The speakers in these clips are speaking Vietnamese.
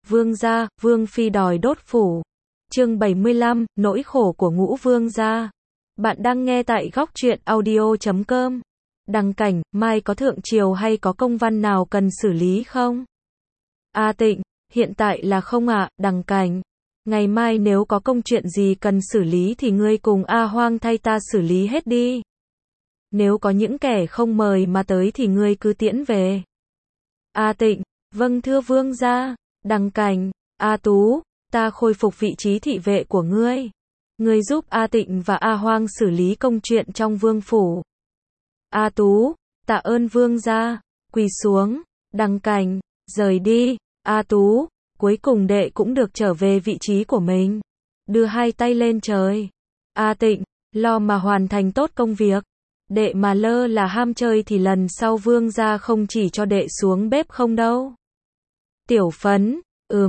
Vương gia, Vương phi đòi đốt phủ. Chương 75, nỗi khổ của Ngũ Vương gia. Bạn đang nghe tại góc truyện audio.com. Đăng cảnh, mai có thượng triều hay có công văn nào cần xử lý không? A Tịnh, hiện tại là không ạ, Đăng cảnh. Ngày mai nếu có công chuyện gì cần xử lý thì ngươi cùng A Hoang thay ta xử lý hết đi. Nếu có những kẻ không mời mà tới thì ngươi cứ tiễn về. A Tịnh, vâng thưa vương gia. Đăng cảnh, A Tú, ta khôi phục vị trí thị vệ của ngươi. Ngươi giúp A Tịnh và A Hoang xử lý công chuyện trong vương phủ. A Tú, tạ ơn vương gia. Quỳ xuống. Đăng cảnh, rời đi. A Tú, cuối cùng đệ cũng được trở về vị trí của mình. Đưa hai tay lên trời. A Tịnh, lo mà hoàn thành tốt công việc. Đệ mà lơ là ham chơi thì lần sau vương gia không chỉ cho đệ xuống bếp không đâu. Tiểu Phấn,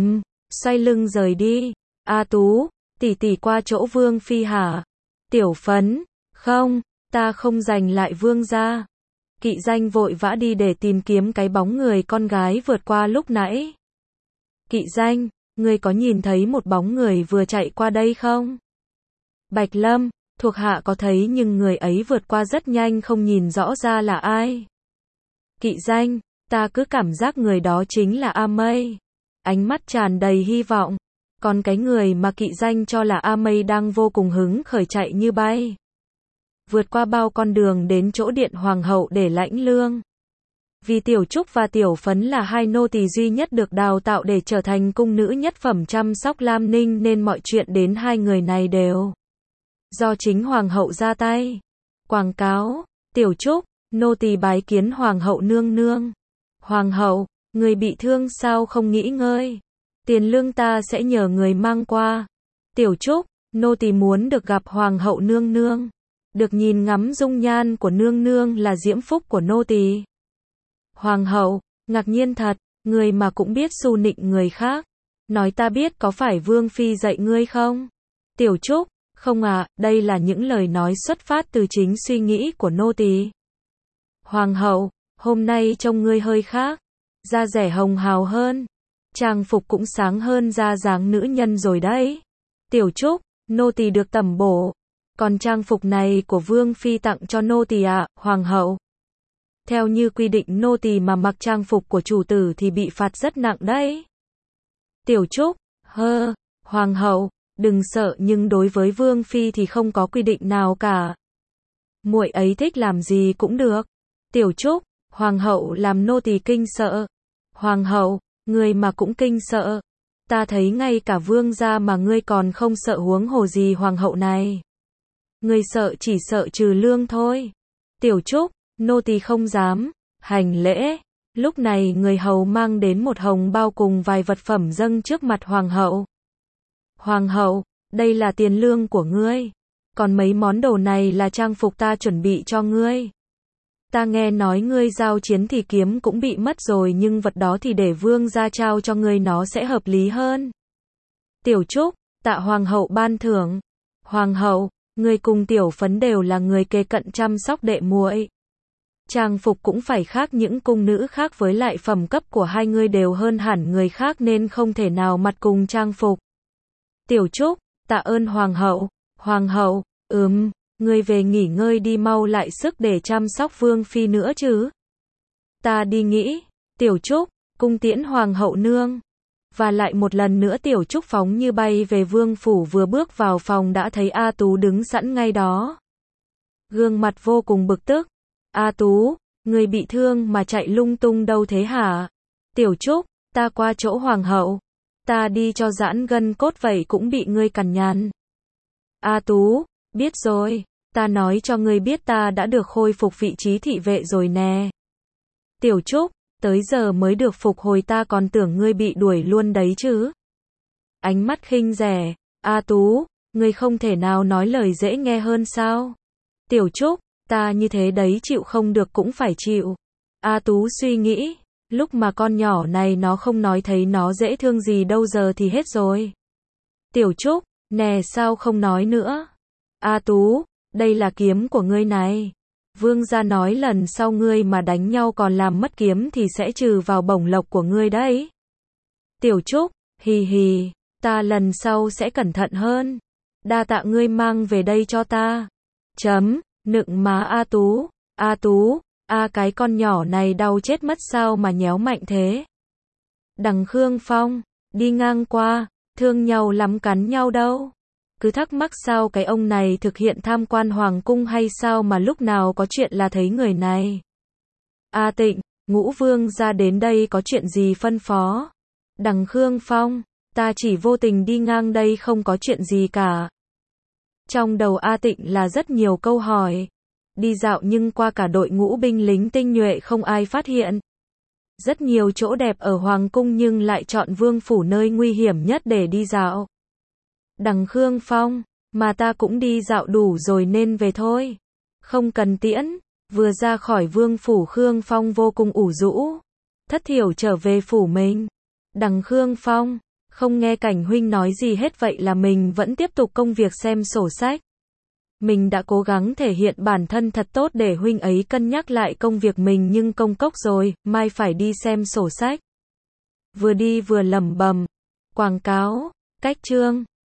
xoay lưng rời đi. A Tú, tỷ tỷ qua chỗ vương phi hả? Tiểu Phấn, không, ta không giành lại vương gia. Kỵ Danh vội vã đi để tìm kiếm cái bóng người con gái vượt qua lúc nãy. Kỵ Danh, ngươi có nhìn thấy một bóng người vừa chạy qua đây không? Bạch Lâm, thuộc hạ có thấy nhưng người ấy vượt qua rất nhanh không nhìn rõ ra là ai. Kỵ Danh, ta cứ cảm giác người đó chính là A Mây. Ánh mắt tràn đầy hy vọng. Còn cái người mà Kỵ Danh cho là A Mây đang vô cùng hứng khởi chạy như bay. Vượt qua bao con đường đến chỗ điện hoàng hậu để lãnh lương. Vì Tiểu Trúc và Tiểu Phấn là hai nô tỳ duy nhất được đào tạo để trở thành cung nữ nhất phẩm chăm sóc Lam Ninh nên mọi chuyện đến hai người này đều do chính hoàng hậu ra tay. Quảng cáo, Tiểu Trúc, nô tỳ bái kiến hoàng hậu nương nương. Hoàng hậu, người bị thương sao không nghỉ ngơi? Tiền lương ta sẽ nhờ người mang qua. Tiểu Trúc, nô tỳ muốn được gặp hoàng hậu nương nương. Được nhìn ngắm dung nhan của nương nương là diễm phúc của nô tỳ. Hoàng hậu, ngạc nhiên thật, người mà cũng biết xu nịnh người khác. Nói ta biết có phải vương phi dạy ngươi không? Tiểu Trúc, không ạ, đây là những lời nói xuất phát từ chính suy nghĩ của nô tỳ. Hoàng hậu, hôm nay trông ngươi hơi khác. Da dẻ hồng hào hơn. Trang phục cũng sáng hơn da dáng nữ nhân rồi đấy. Tiểu Trúc, nô tỳ được tẩm bổ. Còn trang phục này của vương phi tặng cho nô tỳ ạ, hoàng hậu. Theo như quy định nô tỳ mà mặc trang phục của chủ tử thì bị phạt rất nặng đấy. Tiểu Trúc, hoàng hậu, đừng sợ nhưng đối với vương phi thì không có quy định nào cả. Muội ấy thích làm gì cũng được. Tiểu Trúc, hoàng hậu làm nô tỳ kinh sợ. Hoàng hậu, người mà cũng kinh sợ. Ta thấy ngay cả vương gia mà ngươi còn không sợ huống hồ gì hoàng hậu này. Ngươi sợ chỉ sợ trừ lương thôi. Tiểu Trúc, nô tỳ không dám. Hành lễ. Lúc này người hầu mang đến một hồng bao cùng vài vật phẩm dâng trước mặt hoàng hậu. Hoàng hậu, đây là tiền lương của ngươi. Còn mấy món đồ này là trang phục ta chuẩn bị cho ngươi. Ta nghe nói ngươi giao chiến thì kiếm cũng bị mất rồi nhưng vật đó thì để vương gia trao cho ngươi nó sẽ hợp lý hơn. Tiểu Trúc, tạ hoàng hậu ban thưởng. Hoàng hậu, ngươi cùng Tiểu Phấn đều là người kề cận chăm sóc đệ muội. Trang phục cũng phải khác những cung nữ khác với lại phẩm cấp của hai ngươi đều hơn hẳn người khác nên không thể nào mặt cùng trang phục. Tiểu Trúc, tạ ơn hoàng hậu. Hoàng hậu, ngươi về nghỉ ngơi đi mau lại sức để chăm sóc vương phi nữa chứ. Ta đi nghỉ. Tiểu Trúc, cung tiễn hoàng hậu nương. Và lại một lần nữa Tiểu Trúc phóng như bay về vương phủ vừa bước vào phòng đã thấy A Tú đứng sẵn ngay đó. Gương mặt vô cùng bực tức. A Tú, ngươi bị thương mà chạy lung tung đâu thế hả? Tiểu Trúc, ta qua chỗ hoàng hậu. Ta đi cho giãn gân cốt vậy cũng bị ngươi cằn nhằn. A Tú, biết rồi, ta nói cho ngươi biết ta đã được khôi phục vị trí thị vệ rồi nè. Tiểu Trúc, tới giờ mới được phục hồi ta còn tưởng ngươi bị đuổi luôn đấy chứ. Ánh mắt khinh rẻ, A Tú, ngươi không thể nào nói lời dễ nghe hơn sao? Tiểu Trúc, ta như thế đấy chịu không được cũng phải chịu. A Tú suy nghĩ, lúc mà con nhỏ này nó không nói thấy nó dễ thương gì đâu giờ thì hết rồi. Tiểu Trúc, nè sao không nói nữa? A Tú, đây là kiếm của ngươi này. Vương gia nói lần sau ngươi mà đánh nhau còn làm mất kiếm thì sẽ trừ vào bổng lộc của ngươi đấy. Tiểu Trúc, Hì hì, ta lần sau sẽ cẩn thận hơn. Đa tạ ngươi mang về đây cho ta. Nựng má A Tú, cái con nhỏ này đau chết mất sao mà nhéo mạnh thế. Đằng Khương Phong, đi ngang qua, thương nhau lắm cắn nhau đâu. Cứ thắc mắc sao cái ông này thực hiện tham quan hoàng cung hay sao mà lúc nào có chuyện là thấy người này. A Tịnh, Ngũ Vương ra đến đây có chuyện gì phân phó? Đằng Khương Phong, ta chỉ vô tình đi ngang đây không có chuyện gì cả. Trong đầu A Tịnh là rất nhiều câu hỏi. Đi dạo nhưng qua cả đội ngũ binh lính tinh nhuệ không ai phát hiện. Rất nhiều chỗ đẹp ở Hoàng cung nhưng lại chọn vương phủ nơi nguy hiểm nhất để đi dạo. Đằng Khương Phong, mà ta cũng đi dạo đủ rồi nên về thôi. Không cần tiễn. Vừa ra khỏi vương phủ Khương Phong vô cùng ủ rũ. Thất thiểu trở về phủ mình. Đằng Khương Phong, không nghe Cảnh huynh nói gì hết vậy là mình vẫn tiếp tục công việc xem sổ sách. Mình đã cố gắng thể hiện bản thân thật tốt để huynh ấy cân nhắc lại công việc mình nhưng công cốc rồi, mai phải đi xem sổ sách. Vừa đi vừa lẩm bẩm. Quảng cáo, cách chương.